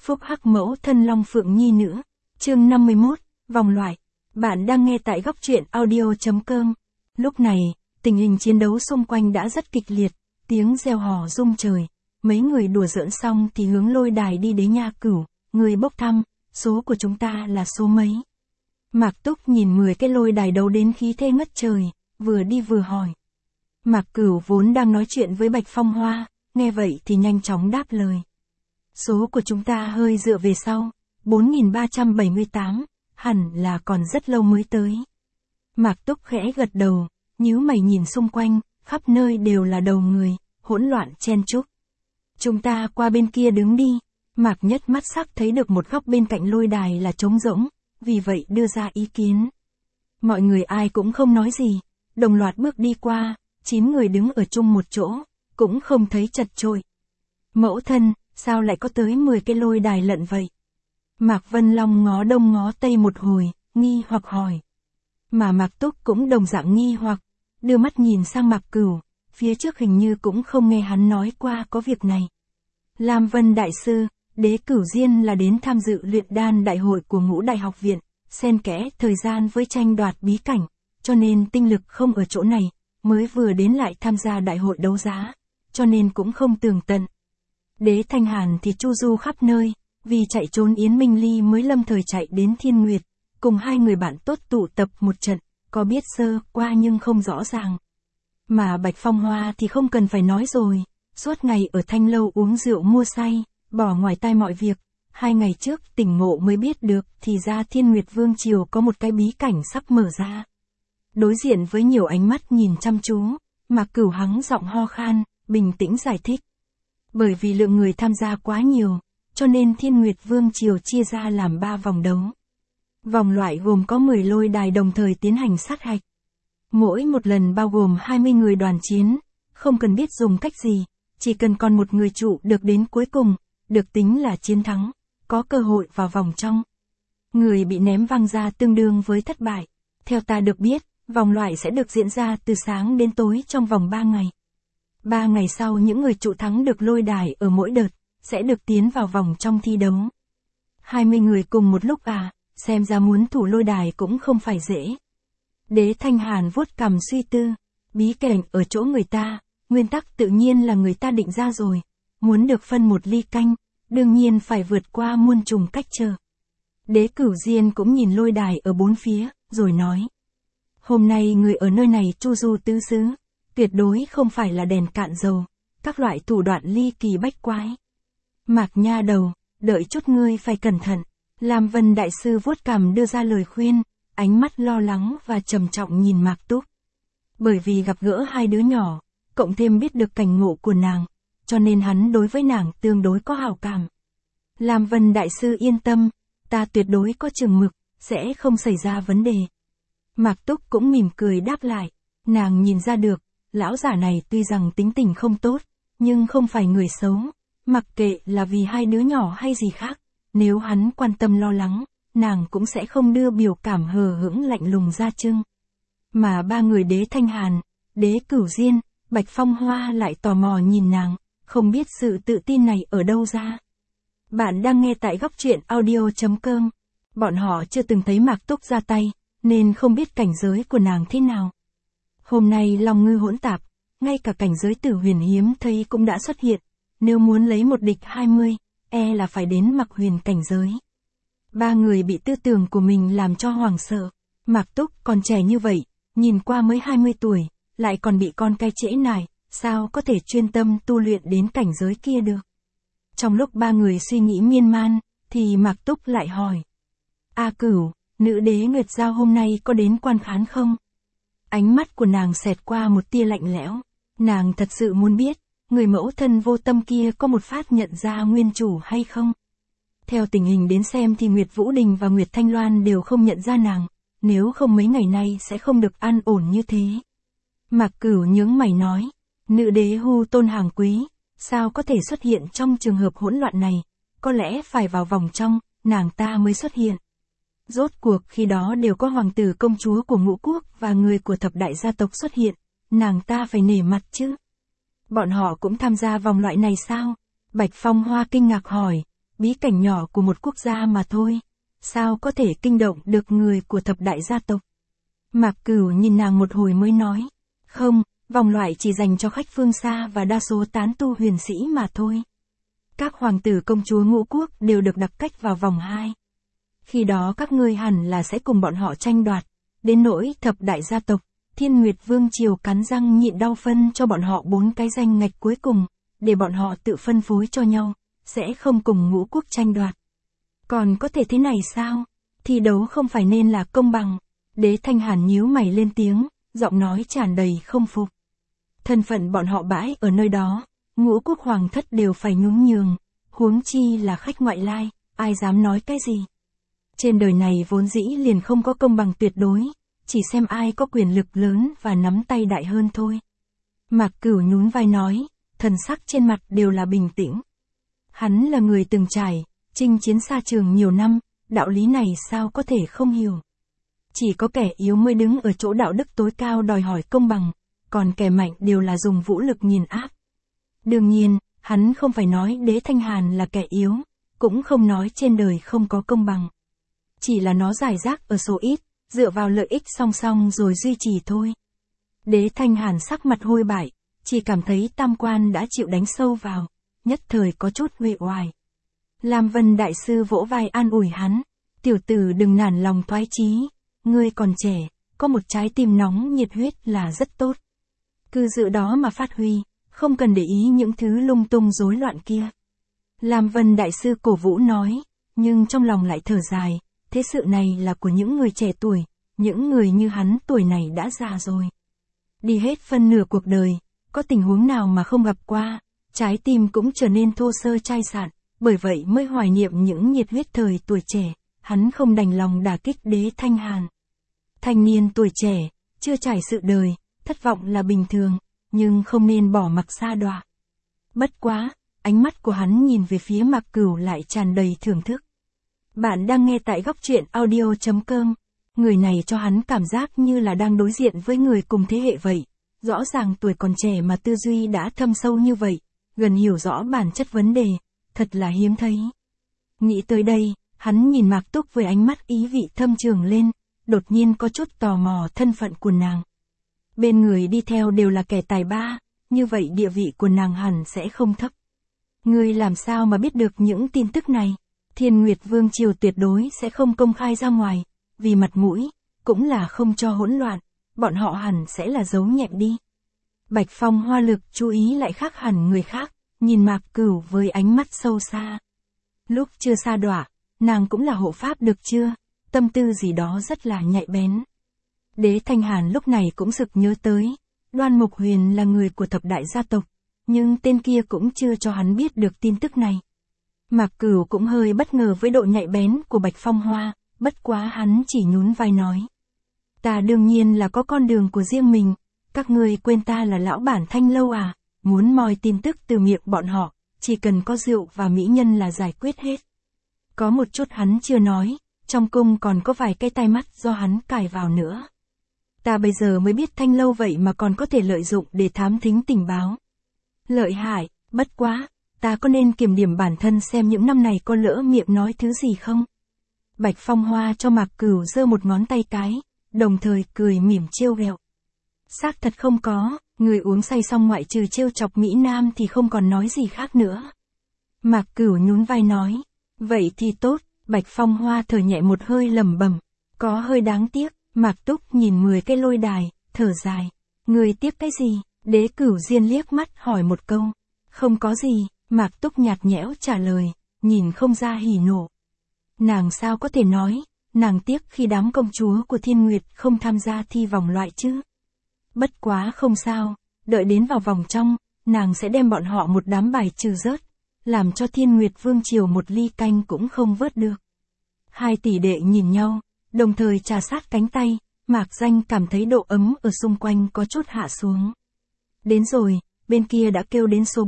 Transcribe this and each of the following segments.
phúc hắc mẫu thân Long Phượng Nhi nữa. Chương 51, vòng loại. Bạn đang nghe tại góc truyện audio.com. Lúc này, tình hình chiến đấu xung quanh đã rất kịch liệt, tiếng reo hò rung trời. Mấy người đùa giỡn xong thì hướng lôi đài đi đến nha cửu, người bốc thăm, số của chúng ta là số mấy? Mạc Túc nhìn 10 cái lôi đài đấu đến khí thế ngất trời, vừa đi vừa hỏi. Mạc Cửu vốn đang nói chuyện với Bạch Phong Hoa, nghe vậy thì nhanh chóng đáp lời. Số của chúng ta hơi dựa về sau, 4378, hẳn là còn rất lâu mới tới. Mạc Túc khẽ gật đầu, nhíu mày nhìn xung quanh, khắp nơi đều là đầu người, hỗn loạn chen chúc. Chúng ta qua bên kia đứng đi. Mạc Nhất mắt sắc thấy được một góc bên cạnh lôi đài là trống rỗng, vì vậy đưa ra ý kiến. Mọi người ai cũng không nói gì, đồng loạt bước đi qua, 9 người đứng ở chung một chỗ, cũng không thấy chật chội. Mẫu thân, sao lại có tới 10 cái lôi đài lận vậy? Mạc Vân Long ngó đông ngó tây một hồi, nghi hoặc hỏi. Mà Mạc Túc cũng đồng dạng nghi hoặc, đưa mắt nhìn sang Mạc Cửu, phía trước hình như cũng không nghe hắn nói qua có việc này. Lam Vân Đại Sư, Đế Cửu Diên là đến tham dự luyện đan đại hội của Ngũ Đại Học Viện, xen kẽ thời gian với tranh đoạt bí cảnh, cho nên tinh lực không ở chỗ này, mới vừa đến lại tham gia đại hội đấu giá, cho nên cũng không tường tận. Đế Thanh Hàn thì chu du khắp nơi, vì chạy trốn Yến Minh Ly mới lâm thời chạy đến Thiên Nguyệt, cùng hai người bạn tốt tụ tập một trận, có biết sơ qua nhưng không rõ ràng. Mà Bạch Phong Hoa thì không cần phải nói rồi, suốt ngày ở Thanh Lâu uống rượu mua say, bỏ ngoài tai mọi việc, 2 ngày trước tỉnh ngộ mới biết được thì ra Thiên Nguyệt Vương Triều có một cái bí cảnh sắp mở ra. Đối diện với nhiều ánh mắt nhìn chăm chú, Mạc Cửu hắng giọng ho khan, bình tĩnh giải thích. Bởi vì lượng người tham gia quá nhiều, cho nên Thiên Nguyệt Vương Triều chia ra làm 3 vòng đấu. Vòng loại gồm có 10 lôi đài đồng thời tiến hành sát hạch. Mỗi một lần bao gồm 20 người đoàn chiến, không cần biết dùng cách gì, chỉ cần còn một người trụ được đến cuối cùng, được tính là chiến thắng, có cơ hội vào vòng trong. Người bị ném văng ra tương đương với thất bại. Theo ta được biết, vòng loại sẽ được diễn ra từ sáng đến tối trong vòng 3 ngày. 3 ngày sau những người trụ thắng được lôi đài ở mỗi đợt, sẽ được tiến vào vòng trong thi đấu. 20 người cùng một lúc à, xem ra muốn thủ lôi đài cũng không phải dễ. Đế Thanh Hàn vuốt cằm suy tư, bí cảnh ở chỗ người ta, nguyên tắc tự nhiên là người ta định ra rồi. Muốn được phân một ly canh, đương nhiên phải vượt qua muôn trùng cách trở. Đế Cửu Diên cũng nhìn lôi đài ở bốn phía, rồi nói. Hôm nay người ở nơi này chu du tứ xứ, tuyệt đối không phải là đèn cạn dầu, các loại thủ đoạn ly kỳ bách quái. Mạc nha đầu, đợi chút ngươi phải cẩn thận. Lam Vân Đại Sư vuốt cằm đưa ra lời khuyên, ánh mắt lo lắng và trầm trọng nhìn Mạc Túc. Bởi vì gặp gỡ hai đứa nhỏ, cộng thêm biết được cảnh ngộ của nàng, cho nên hắn đối với nàng tương đối có hảo cảm. Lam Vân Đại Sư yên tâm, ta tuyệt đối có chừng mực, sẽ không xảy ra vấn đề. Mạc Túc cũng mỉm cười đáp lại, nàng nhìn ra được, lão giả này tuy rằng tính tình không tốt, nhưng không phải người xấu, mặc kệ là vì hai đứa nhỏ hay gì khác, nếu hắn quan tâm lo lắng, nàng cũng sẽ không đưa biểu cảm hờ hững lạnh lùng ra trưng. Mà 3 người Đế Thanh Hàn, Đế Cửu Diên, Bạch Phong Hoa lại tò mò nhìn nàng, không biết sự tự tin này ở đâu ra. Bạn đang nghe tại góc truyện audio.com. Bọn họ chưa từng thấy Mạc Túc ra tay, nên không biết cảnh giới của nàng thế nào. Hôm nay Long Ngư hỗn tạp, ngay cả cảnh giới Tử Huyền hiếm thấy cũng đã xuất hiện. Nếu muốn lấy một địch 20, là phải đến Mặc Huyền cảnh giới. 3 người bị tư tưởng của mình làm cho hoảng sợ. Mạc Túc còn trẻ như vậy, nhìn qua mới 20 tuổi, lại còn bị con cái trễ nải, sao có thể chuyên tâm tu luyện đến cảnh giới kia được. Trong lúc 3 người suy nghĩ miên man, thì Mạc Túc lại hỏi. A Cửu, nữ đế Nguyệt Giao hôm nay có đến quan khán không? Ánh mắt của nàng xẹt qua một tia lạnh lẽo. Nàng thật sự muốn biết, người mẫu thân vô tâm kia có một phát nhận ra nguyên chủ hay không? Theo tình hình đến xem thì Nguyệt Vũ Đình và Nguyệt Thanh Loan đều không nhận ra nàng, nếu không mấy ngày nay sẽ không được an ổn như thế. Mạc Cửu nhướng mày nói, nữ đế Hu Tôn hàng quý, sao có thể xuất hiện trong trường hợp hỗn loạn này, có lẽ phải vào vòng trong, nàng ta mới xuất hiện. Rốt cuộc khi đó đều có hoàng tử công chúa của Ngũ Quốc và người của thập đại gia tộc xuất hiện, nàng ta phải nể mặt chứ. Bọn họ cũng tham gia vòng loại này sao? Bạch Phong Hoa kinh ngạc hỏi, bí cảnh nhỏ của một quốc gia mà thôi. Sao có thể kinh động được người của thập đại gia tộc? Mạc Cửu nhìn nàng một hồi mới nói. Không, vòng loại chỉ dành cho khách phương xa và đa số tán tu huyền sĩ mà thôi. Các hoàng tử công chúa ngũ quốc đều được đặc cách vào vòng 2. Khi đó các ngươi hẳn là sẽ cùng bọn họ tranh đoạt. Đến nỗi thập đại gia tộc, Thiên Nguyệt Vương Triều cắn răng nhịn đau phân cho bọn họ 4 cái danh ngạch cuối cùng, để bọn họ tự phân phối cho nhau, sẽ không cùng ngũ quốc tranh đoạt. Còn có thể thế này sao? Thi đấu không phải nên là công bằng. Đế Thanh Hàn nhíu mày lên tiếng, giọng nói tràn đầy không phục. Thân phận bọn họ bãi ở nơi đó, ngũ quốc hoàng thất đều phải nhún nhường, huống chi là khách ngoại lai, ai dám nói cái gì. Trên đời này vốn dĩ liền không có công bằng tuyệt đối, chỉ xem ai có quyền lực lớn và nắm tay đại hơn thôi. Mạc Cửu nhún vai nói, thần sắc trên mặt đều là bình tĩnh. Hắn là người từng trải, chinh chiến xa trường nhiều năm, đạo lý này sao có thể không hiểu. Chỉ có kẻ yếu mới đứng ở chỗ đạo đức tối cao đòi hỏi công bằng, còn kẻ mạnh đều là dùng vũ lực nghiền áp. Đương nhiên, hắn không phải nói Đế Thanh Hàn là kẻ yếu, cũng không nói trên đời không có công bằng. Chỉ là nó rải rác ở số ít, dựa vào lợi ích song song rồi duy trì thôi. Đế Thanh Hàn sắc mặt hôi bại, chỉ cảm thấy tam quan đã chịu đánh sâu vào, nhất thời có chút uể oải. Lam Vân đại sư vỗ vai an ủi hắn, tiểu tử đừng nản lòng thoái chí, ngươi còn trẻ, có một trái tim nóng nhiệt huyết là rất tốt. Cứ dự đó mà phát huy, không cần để ý những thứ lung tung rối loạn kia. Lam Vân đại sư cổ vũ nói, nhưng trong lòng lại thở dài, thế sự này là của những người trẻ tuổi, những người như hắn tuổi này đã già rồi. Đi hết phân nửa cuộc đời, có tình huống nào mà không gặp qua, trái tim cũng trở nên thô sơ chai sạn, bởi vậy mới hoài niệm những nhiệt huyết thời tuổi trẻ, hắn không đành lòng đả kích Đế Thanh Hàn. Thanh niên tuổi trẻ, chưa trải sự đời, thất vọng là bình thường, nhưng không nên bỏ mặc sa đọa. Bất quá, ánh mắt của hắn nhìn về phía Mạc Cửu lại tràn đầy thưởng thức. Bạn đang nghe tại góc truyện audio.com. Người này cho hắn cảm giác như là đang đối diện với người cùng thế hệ vậy. Rõ ràng tuổi còn trẻ mà tư duy đã thâm sâu như vậy, gần hiểu rõ bản chất vấn đề, thật là hiếm thấy. Nghĩ tới đây, hắn nhìn Mạc Túc với ánh mắt ý vị thâm trường lên, đột nhiên có chút tò mò thân phận của nàng. Bên người đi theo đều là kẻ tài ba, như vậy địa vị của nàng hẳn sẽ không thấp. Ngươi làm sao mà biết được những tin tức này? Thiên Nguyệt Vương Triều tuyệt đối sẽ không công khai ra ngoài, vì mặt mũi, cũng là không cho hỗn loạn, bọn họ hẳn sẽ là giấu nhẹm đi. Bạch Phong Hoa Lực chú ý lại khác hẳn người khác, nhìn Mạc Cửu với ánh mắt sâu xa. Lúc chưa sa đọa, nàng cũng là hộ pháp được chưa? Tâm tư gì đó rất là nhạy bén. Đế Thanh Hàn lúc này cũng sực nhớ tới, Đoan Mục Huyền là người của thập đại gia tộc, nhưng tên kia cũng chưa cho hắn biết được tin tức này. Mạc Cửu cũng hơi bất ngờ với độ nhạy bén của Bạch Phong Hoa, bất quá hắn chỉ nhún vai nói. Ta đương nhiên là có con đường của riêng mình, các ngươi quên ta là lão bản Thanh Lâu à, muốn moi tin tức từ miệng bọn họ, chỉ cần có rượu và mỹ nhân là giải quyết hết. Có một chút hắn chưa nói, trong cung còn có vài cái tai mắt do hắn cài vào nữa. Ta bây giờ mới biết Thanh Lâu vậy mà còn có thể lợi dụng để thám thính tình báo. Lợi hại, bất quá, ta có nên kiểm điểm bản thân xem những năm này có lỡ miệng nói thứ gì không? Bạch Phong Hoa cho Mạc Cửu giơ một ngón tay cái, đồng thời cười mỉm trêu ghẹo. Xác thật không có, người uống say xong ngoại trừ trêu chọc Mỹ Nam thì không còn nói gì khác nữa. Mạc Cửu nhún vai nói, vậy thì tốt. Bạch Phong Hoa thở nhẹ một hơi lẩm bẩm, có hơi đáng tiếc. Mạc Túc nhìn 10 cái lôi đài, thở dài, người tiếc cái gì? Đế Cửu Diên liếc mắt hỏi một câu, không có gì. Mạc Túc nhạt nhẽo trả lời, nhìn không ra hỉ nộ. Nàng sao có thể nói, nàng tiếc khi đám công chúa của Thiên Nguyệt không tham gia thi vòng loại chứ. Bất quá không sao, đợi đến vào vòng trong, nàng sẽ đem bọn họ một đám bài trừ rớt, làm cho Thiên Nguyệt Vương Triều một ly canh cũng không vớt được. Hai tỷ đệ nhìn nhau, đồng thời trà sát cánh tay, Mạc Danh cảm thấy độ ấm ở xung quanh có chút hạ xuống. Đến rồi, bên kia đã kêu đến số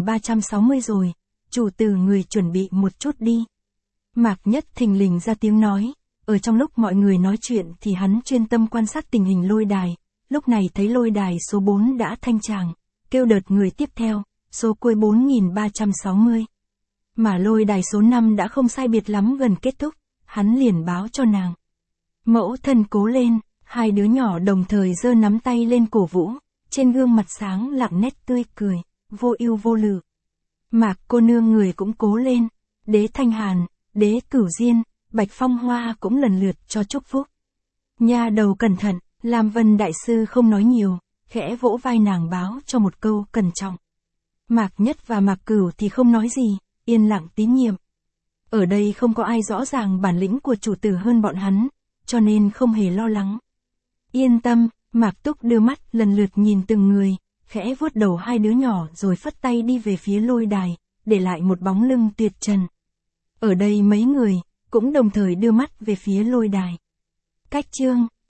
4360 rồi, chủ tử người chuẩn bị một chút đi. Mạc Nhất thình lình ra tiếng nói, ở trong lúc mọi người nói chuyện thì hắn chuyên tâm quan sát tình hình lôi đài, lúc này thấy lôi đài số 4 đã thanh tràng, kêu đợt người tiếp theo, số cuối 4360. Mà lôi đài số 5 đã không sai biệt lắm gần kết thúc, hắn liền báo cho nàng. Mẫu thân cố lên, hai đứa nhỏ đồng thời giơ nắm tay lên cổ vũ, trên gương mặt sáng lặng nét tươi cười, vô ưu vô lự. Mạc cô nương người cũng cố lên, Đế Thanh Hàn, Đế Cửu Diên, Bạch Phong Hoa cũng lần lượt cho chúc phúc. Nha đầu cẩn thận, Lam Vân đại sư không nói nhiều, khẽ vỗ vai nàng báo cho một câu cẩn trọng. Mạc Nhất và Mạc Cửu thì không nói gì, yên lặng tín nhiệm. Ở đây không có ai rõ ràng bản lĩnh của chủ tử hơn bọn hắn, cho nên không hề lo lắng. Yên tâm, Mạc Túc đưa mắt lần lượt nhìn từng người, khẽ vuốt đầu hai đứa nhỏ rồi phất tay đi về phía lôi đài, để lại một bóng lưng tuyệt trần. Ở đây mấy người, cũng đồng thời đưa mắt về phía lôi đài. Cách chương